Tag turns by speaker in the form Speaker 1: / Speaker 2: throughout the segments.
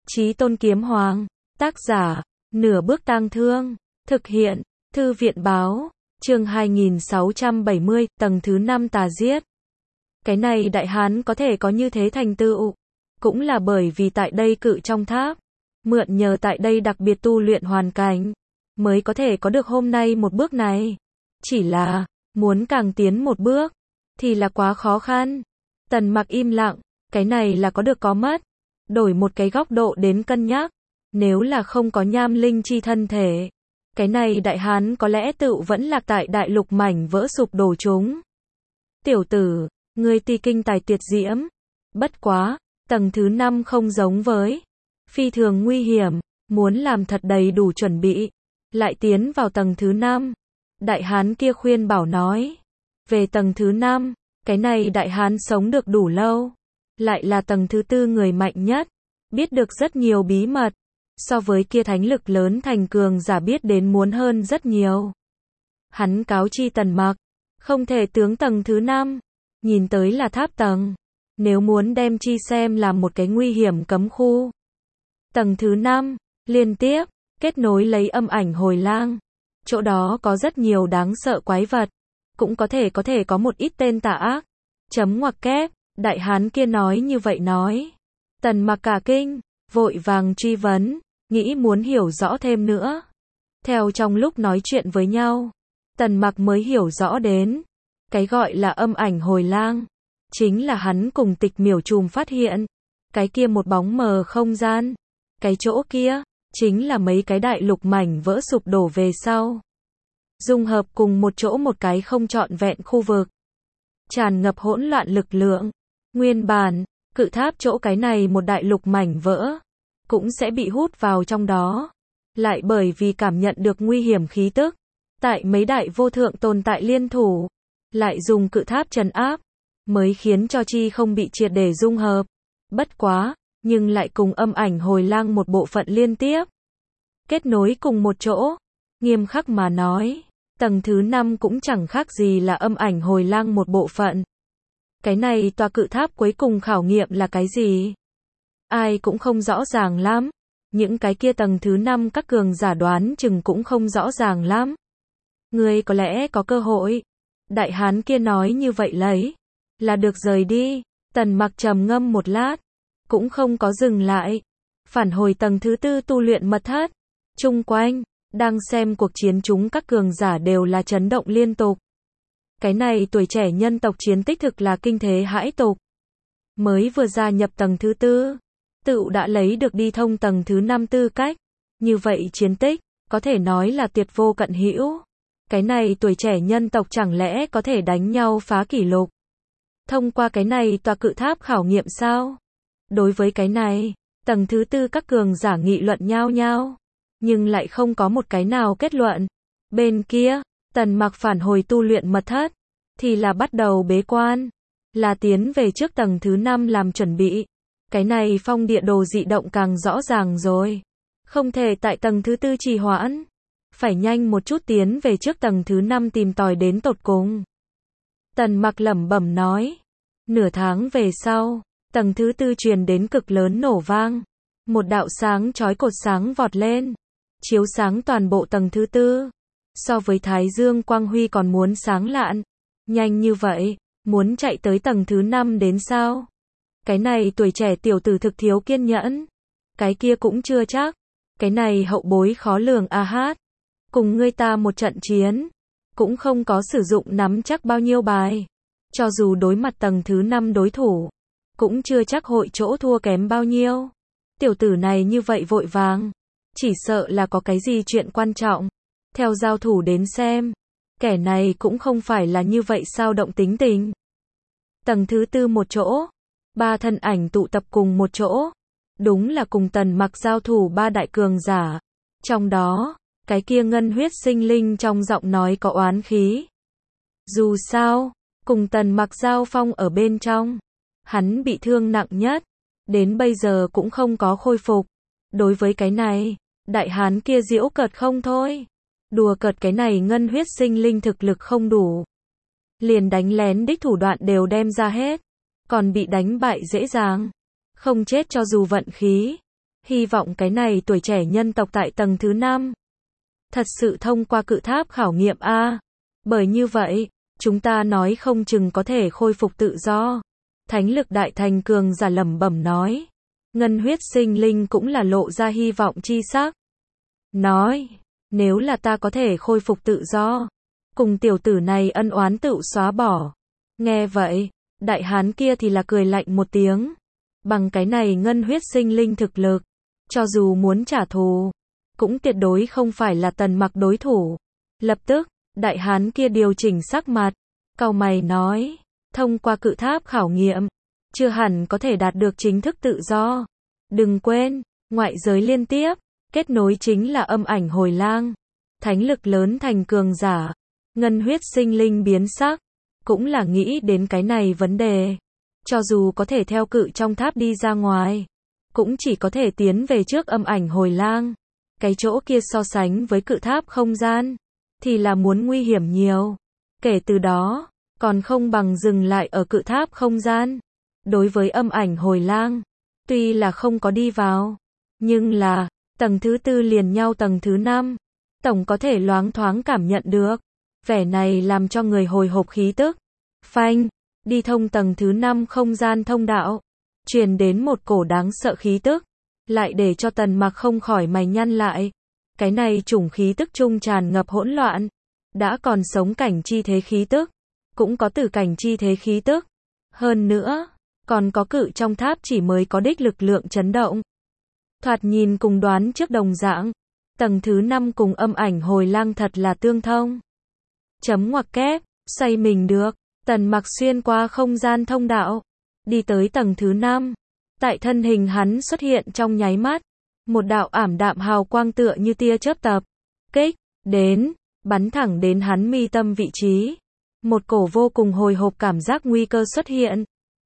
Speaker 1: Chí Tôn Kiếm Hoàng. Tác giả, Nửa Bước Tang Thương. Thực hiện, Thư viện báo. Chương 2670, tầng thứ 5 tà giết. Cái này Đại Hán có thể có như thế thành tựu, cũng là bởi vì tại đây Cự trong tháp, mượn nhờ tại đây đặc biệt tu luyện hoàn cảnh, mới có thể có được hôm nay một bước này. Chỉ là, muốn càng tiến một bước, thì là quá khó khăn. Tần Mặc im lặng, cái này là có được có mất. Đổi một cái góc độ đến cân nhắc, nếu là không có nham linh chi thân thể, cái này Đại Hán có lẽ tựu vẫn lạc tại đại lục mảnh vỡ sụp đổ chúng. Tiểu tử, ngươi ti kinh tài tuyệt diễm. Bất quá, tầng thứ 5 không giống với, phi thường nguy hiểm, muốn làm thật đầy đủ chuẩn bị, lại tiến vào tầng thứ 5. Đại Hán kia khuyên bảo nói, về tầng thứ 5, cái này Đại Hán sống được đủ lâu, lại là tầng thứ 4 người mạnh nhất, biết được rất nhiều bí mật, so với kia thánh lực lớn thành cường giả biết đến muốn hơn rất nhiều. Hắn cáo chi Tần Mặc, không thể tướng tầng thứ 5, nhìn tới là tháp tầng, nếu muốn đem chi xem làm một cái nguy hiểm cấm khu. Tầng thứ 5, liên tiếp, kết nối lấy âm ảnh hồi lang, chỗ đó có rất nhiều đáng sợ quái vật, cũng có thể có một ít tên tà ác. Chấm ngoặc kép, Đại Hán kia nói như vậy nói. Tần Mặc cả kinh, vội vàng truy vấn, nghĩ muốn hiểu rõ thêm nữa. Theo trong lúc nói chuyện với nhau, Tần Mặc mới hiểu rõ đến, cái gọi là âm ảnh hồi lang, chính là hắn cùng Tịch Miểu Trùm phát hiện, cái kia một bóng mờ không gian, cái chỗ kia, chính là mấy cái đại lục mảnh vỡ sụp đổ về sau, dung hợp cùng một chỗ một cái không trọn vẹn khu vực, tràn ngập hỗn loạn lực lượng. Nguyên bản, Cự tháp chỗ cái này một đại lục mảnh vỡ, cũng sẽ bị hút vào trong đó, lại bởi vì cảm nhận được nguy hiểm khí tức, tại mấy đại vô thượng tồn tại liên thủ, lại dùng Cự tháp trấn áp, mới khiến cho chi không bị triệt để dung hợp. Bất quá, nhưng lại cùng âm ảnh hồi lang một bộ phận liên tiếp, kết nối cùng một chỗ. Nghiêm khắc mà nói, tầng thứ 5 cũng chẳng khác gì là âm ảnh hồi lang một bộ phận. Cái này tòa Cự tháp cuối cùng khảo nghiệm là cái gì? Ai cũng không rõ ràng lắm. Những cái kia tầng thứ 5 các cường giả đoán chừng cũng không rõ ràng lắm. Ngươi có lẽ có cơ hội. Đại Hán kia nói như vậy lấy, là được rời đi. Tần Mặc trầm ngâm một lát, cũng không có dừng lại. Phản hồi tầng thứ 4 tu luyện mật thất. Chung quanh, đang xem cuộc chiến chúng các cường giả đều là chấn động liên tục. Cái này tuổi trẻ nhân tộc chiến tích thực là kinh thế hãi tục. Mới vừa gia nhập tầng thứ 4, tựu đã lấy được đi thông tầng thứ 5 tư cách. Như vậy chiến tích, có thể nói là tuyệt vô cận hữu. Cái này tuổi trẻ nhân tộc chẳng lẽ có thể đánh nhau phá kỷ lục. Thông qua cái này tòa Cự tháp khảo nghiệm sao? Đối với cái này, tầng thứ 4 các cường giả nghị luận nhau nhau, nhưng lại không có một cái nào kết luận. Bên kia, Tần Mặc phản hồi tu luyện mật thất, thì là bắt đầu bế quan, là tiến về trước tầng thứ 5 làm chuẩn bị. Cái này phong địa đồ dị động càng rõ ràng rồi. Không thể tại tầng thứ 4 trì hoãn. Phải nhanh một chút tiến về trước tầng thứ 5 tìm tòi đến tột cùng. Tần Mặc lẩm bẩm nói. Nửa tháng về sau, tầng thứ 4 truyền đến cực lớn nổ vang. Một đạo sáng chói cột sáng vọt lên, chiếu sáng toàn bộ tầng thứ 4. So với Thái Dương quang huy còn muốn sáng lạn. Nhanh như vậy, muốn chạy tới tầng thứ 5 đến sao? Cái này tuổi trẻ tiểu tử thực thiếu kiên nhẫn. Cái kia cũng chưa chắc. Cái này hậu bối khó lường a hát. Cùng ngươi ta một trận chiến, cũng không có sử dụng nắm chắc bao nhiêu bài. Cho dù đối mặt tầng thứ 5 đối thủ, cũng chưa chắc hội chỗ thua kém bao nhiêu. Tiểu tử này như vậy vội vàng, chỉ sợ là có cái gì chuyện quan trọng. Theo giao thủ đến xem, kẻ này cũng không phải là như vậy sao động tính tình. Tầng thứ 4 một chỗ, 3 thân ảnh tụ tập cùng một chỗ. Đúng là cùng Tần Mặc giao thủ 3 đại cường giả. Trong đó, cái kia ngân huyết sinh linh trong giọng nói có oán khí. Dù sao, cùng Tần Mặc giao phong ở bên trong, hắn bị thương nặng nhất, đến bây giờ cũng không có khôi phục. Đối với cái này, Đại Hán kia giễu cợt không thôi. Đùa cợt cái này ngân huyết sinh linh thực lực không đủ, liền đánh lén đích thủ đoạn đều đem ra hết, còn bị đánh bại dễ dàng, không chết cho dù vận khí. Hy vọng cái này tuổi trẻ nhân tộc tại tầng thứ 5 thật sự thông qua cự tháp khảo nghiệm a. Bởi như vậy, chúng ta nói không chừng có thể khôi phục tự do. Thánh lực đại thành cường giả lẩm bẩm nói. Ngân huyết sinh linh cũng là lộ ra hy vọng chi sắc. Nói, nếu là ta có thể khôi phục tự do, cùng tiểu tử này ân oán tự xóa bỏ. Nghe vậy, đại hán kia thì là cười lạnh một tiếng. Bằng cái này ngân huyết sinh linh thực lực, cho dù muốn trả thù, cũng tuyệt đối không phải là Tần Mặc đối thủ. Lập tức, đại hán kia điều chỉnh sắc mặt, cau mày nói, thông qua cự tháp khảo nghiệm, chưa hẳn có thể đạt được chính thức tự do. Đừng quên, ngoại giới liên tiếp, kết nối chính là âm ảnh hồi lang. Thánh lực lớn thành cường giả, ngân huyết sinh linh biến sắc, cũng là nghĩ đến cái này vấn đề. Cho dù có thể theo cự trong tháp đi ra ngoài, cũng chỉ có thể tiến về trước âm ảnh hồi lang. Cái chỗ kia so sánh với cự tháp không gian, thì là muốn nguy hiểm nhiều. Kể từ đó, còn không bằng dừng lại ở cự tháp không gian. Đối với âm ảnh hồi lang, tuy là không có đi vào, nhưng là, tầng thứ 4 liền nhau tầng thứ 5, tổng có thể loáng thoáng cảm nhận được. Vẻ này làm cho người hồi hộp khí tức. Phanh, đi thông tầng thứ 5 không gian thông đạo, truyền đến một cổ đáng sợ khí tức, lại để cho Tần Mặc không khỏi mày nhăn lại. Cái này chủng khí tức trung tràn ngập hỗn loạn, đã còn sống cảnh chi thế khí tức, cũng có tử cảnh chi thế khí tức. Hơn nữa, còn có cự trong tháp chỉ mới có đích lực lượng chấn động. Thoạt nhìn cùng đoán trước đồng dạng, tầng thứ 5 cùng âm ảnh hồi lang thật là tương thông. Chấm ngoặc kép, xoay mình được, Tần Mặc xuyên qua không gian thông đạo, đi tới tầng thứ 5. Tại thân hình hắn xuất hiện trong nháy mắt, một đạo ảm đạm hào quang tựa như tia chớp tập kích đến, bắn thẳng đến hắn mi tâm vị trí. Một cổ vô cùng hồi hộp cảm giác nguy cơ xuất hiện,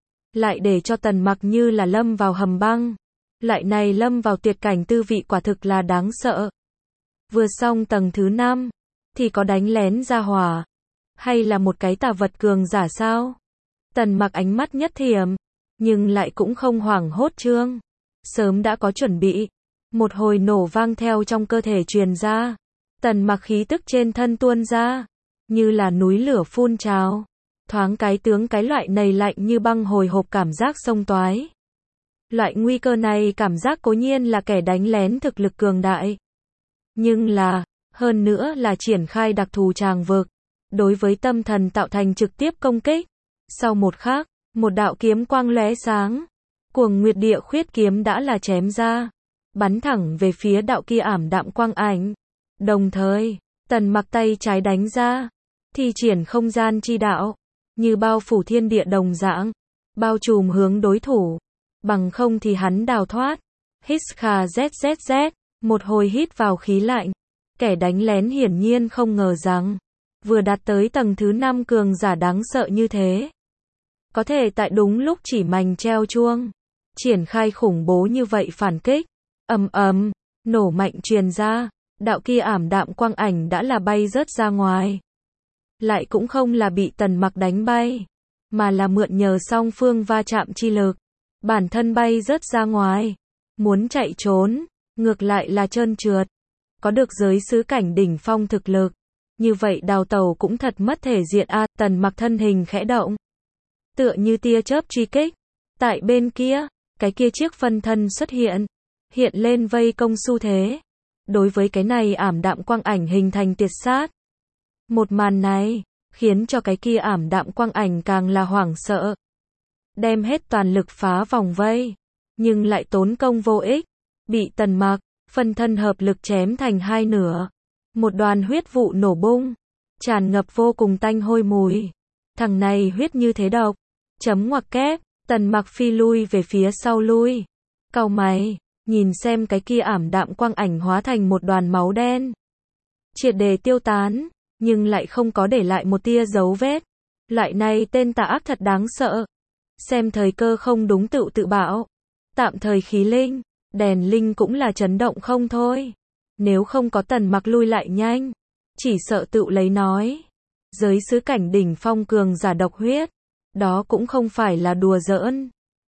Speaker 1: lại để cho Tần Mặc như là lâm vào hầm băng. Loại này lâm vào tuyệt cảnh tư vị quả thực là đáng sợ. Vừa xong tầng thứ 5, thì có đánh lén ra hỏa, hay là một cái tà vật cường giả sao? Tần Mặc ánh mắt nhất thiểm, nhưng lại cũng không hoảng hốt trương. Sớm đã có chuẩn bị. Một hồi nổ vang theo trong cơ thể truyền ra. Tần Mặc khí tức trên thân tuôn ra, như là núi lửa phun trào. Thoáng cái tướng cái loại này lạnh như băng hồi hộp cảm giác sông toái. Loại nguy cơ này cảm giác cố nhiên là kẻ đánh lén thực lực cường đại. Nhưng là, hơn nữa là triển khai đặc thù tràng vực. Đối với tâm thần tạo thành trực tiếp công kích. Sau một khắc, một đạo kiếm quang lóe sáng. Cuồng Nguyệt Địa Khuyết kiếm đã là chém ra. Bắn thẳng về phía đạo kia ảm đạm quang ảnh. Đồng thời, Tần Mặc tay trái đánh ra. Thi triển không gian chi đạo. Như bao phủ thiên địa đồng dạng. Bao trùm hướng đối thủ. Bằng không thì hắn đào thoát. Hít kha zzz. Một hồi hít vào khí lạnh. Kẻ đánh lén hiển nhiên không ngờ rằng, vừa đạt tới tầng thứ 5 cường giả đáng sợ như thế. Có thể tại đúng lúc chỉ mành treo chuông, triển khai khủng bố như vậy phản kích. Ầm ầm, nổ mạnh truyền ra, đạo kia ảm đạm quang ảnh đã là bay rớt ra ngoài. Lại cũng không là bị Tần Mặc đánh bay, mà là mượn nhờ song phương va chạm chi lực, bản thân bay rớt ra ngoài. Muốn chạy trốn, ngược lại là trơn trượt. Có được giới sứ cảnh đỉnh phong thực lực, như vậy đào tẩu cũng thật mất thể diện a. Tần Mặc thân hình khẽ động, tựa như tia chớp truy kích. Tại bên kia, cái kia chiếc phân thân xuất hiện, hiện lên vây công xu thế. Đối với cái này ảm đạm quang ảnh hình thành tiệt sát. Một màn này, khiến cho cái kia ảm đạm quang ảnh càng là hoảng sợ. Đem hết toàn lực phá vòng vây, nhưng lại tốn công vô ích. Bị Tần Mặc, phân thân hợp lực chém thành hai nửa. Một đoàn huyết vụ nổ bung, tràn ngập vô cùng tanh hôi mùi. Thằng này huyết như thế độc. Chấm ngoặc kép, Tần Mặc phi lui về phía sau lui. Cau mày, nhìn xem cái kia ảm đạm quang ảnh hóa thành một đoàn máu đen. Triệt để tiêu tán, nhưng lại không có để lại một tia dấu vết. Loại này tên tà ác thật đáng sợ. Xem thời cơ không đúng tự bảo. Tạm thời khí linh, đèn linh cũng là chấn động không thôi. Nếu không có Tần Mặc lui lại nhanh, chỉ sợ tự lấy nói. Giới sứ cảnh đỉnh phong cường giả độc huyết, đó cũng không phải là đùa giỡn.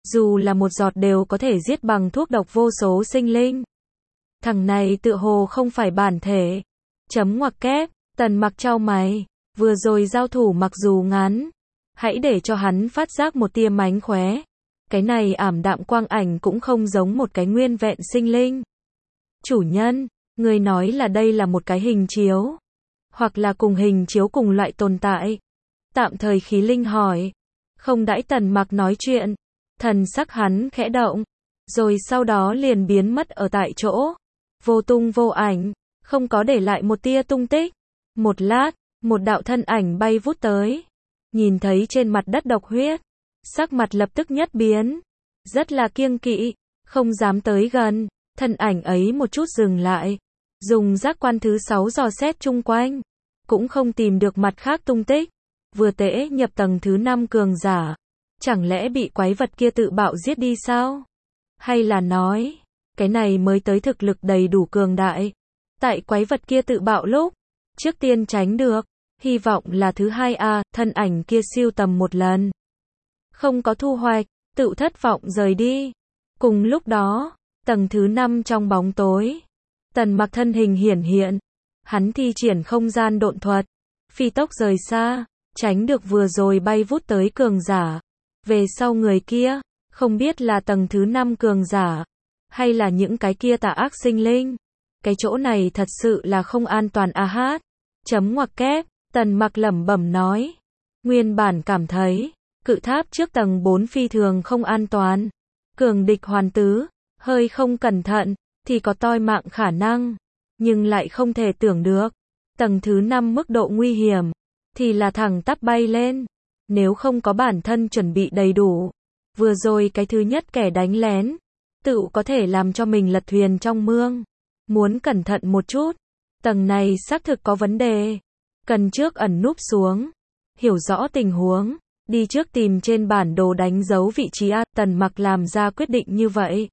Speaker 1: dù là một giọt đều có thể giết bằng thuốc độc vô số sinh linh. Thằng này tựa hồ không phải bản thể. Chấm ngoặc kép, Tần Mặc chau mày, vừa rồi giao thủ mặc dù ngắn, hãy để cho hắn phát giác một tia mánh khóe. Cái này ảm đạm quang ảnh cũng không giống một cái nguyên vẹn sinh linh. Chủ nhân, người nói là đây là một cái hình chiếu, hoặc là cùng hình chiếu cùng loại tồn tại. Tạm thời khí linh hỏi, không đãi Tần Mặc nói chuyện, thần sắc hắn khẽ động, rồi sau đó liền biến mất ở tại chỗ, vô tung vô ảnh, không có để lại một tia tung tích. Một lát, một đạo thân ảnh bay vút tới, nhìn thấy trên mặt đất độc huyết, sắc mặt lập tức nhất biến, rất là kiêng kỵ, không dám tới gần. Thân ảnh ấy một chút dừng lại, dùng giác quan thứ 6 dò xét chung quanh, cũng không tìm được mặt khác tung tích. Vừa tễ nhập tầng thứ 5 cường giả, chẳng lẽ bị quái vật kia tự bạo giết đi sao? Hay là nói, cái này mới tới thực lực đầy đủ cường đại, tại quái vật kia tự bạo lúc trước tiên tránh được, hy vọng là thứ hai a. Thân ảnh kia siêu tầm một lần, không có thu hoạch, tự thất vọng rời đi. Cùng lúc đó, tầng thứ 5 trong bóng tối, Tần Mặc thân hình hiển hiện, hắn thi triển không gian độn thuật, phi tốc rời xa, tránh được vừa rồi bay vút tới cường giả. Về sau người kia, không biết là tầng thứ 5 cường giả, hay là những cái kia tà ác sinh linh. Cái chỗ này thật sự là không an toàn a hát. Chấm ngoặc kép, Tần Mặc lẩm bẩm nói. Nguyên bản cảm thấy, cự tháp trước tầng 4 phi thường không an toàn. Cường địch hoàn tứ, hơi không cẩn thận, thì có toi mạng khả năng. Nhưng lại không thể tưởng được, tầng thứ 5 mức độ nguy hiểm, thì là thẳng tắp bay lên. Nếu không có bản thân chuẩn bị đầy đủ, vừa rồi cái thứ nhất kẻ đánh lén, tự có thể làm cho mình lật thuyền trong mương. Muốn cẩn thận một chút, tầng này xác thực có vấn đề. Cần trước ẩn núp xuống, hiểu rõ tình huống, đi trước tìm trên bản đồ đánh dấu vị trí a. Tần Mặc làm ra quyết định như vậy.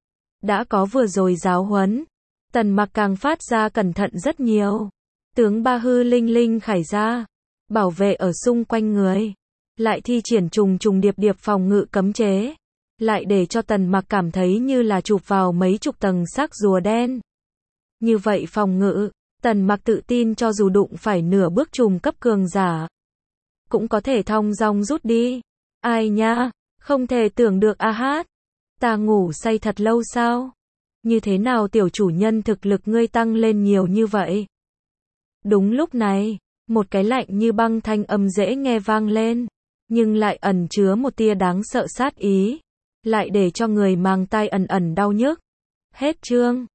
Speaker 1: Đã có vừa rồi giáo huấn, Tần Mặc càng phát ra cẩn thận rất nhiều. Tướng Ba Hư linh linh khải ra, bảo vệ ở xung quanh người, lại thi triển trùng trùng điệp điệp phòng ngự cấm chế, lại để cho Tần Mặc cảm thấy như là chụp vào mấy chục tầng xác rùa đen. Như vậy phòng ngự, Tần Mặc tự tin cho dù đụng phải nửa bước trùng cấp cường giả, cũng có thể thong dong rút đi. Ai nha, không thể tưởng được a hát. Ta ngủ say thật lâu sao? Như thế nào tiểu chủ nhân thực lực ngươi tăng lên nhiều như vậy? Đúng lúc này, một cái lạnh như băng thanh âm dễ nghe vang lên, nhưng lại ẩn chứa một tia đáng sợ sát ý, lại để cho người mang tai ẩn ẩn đau nhức. Hết chương.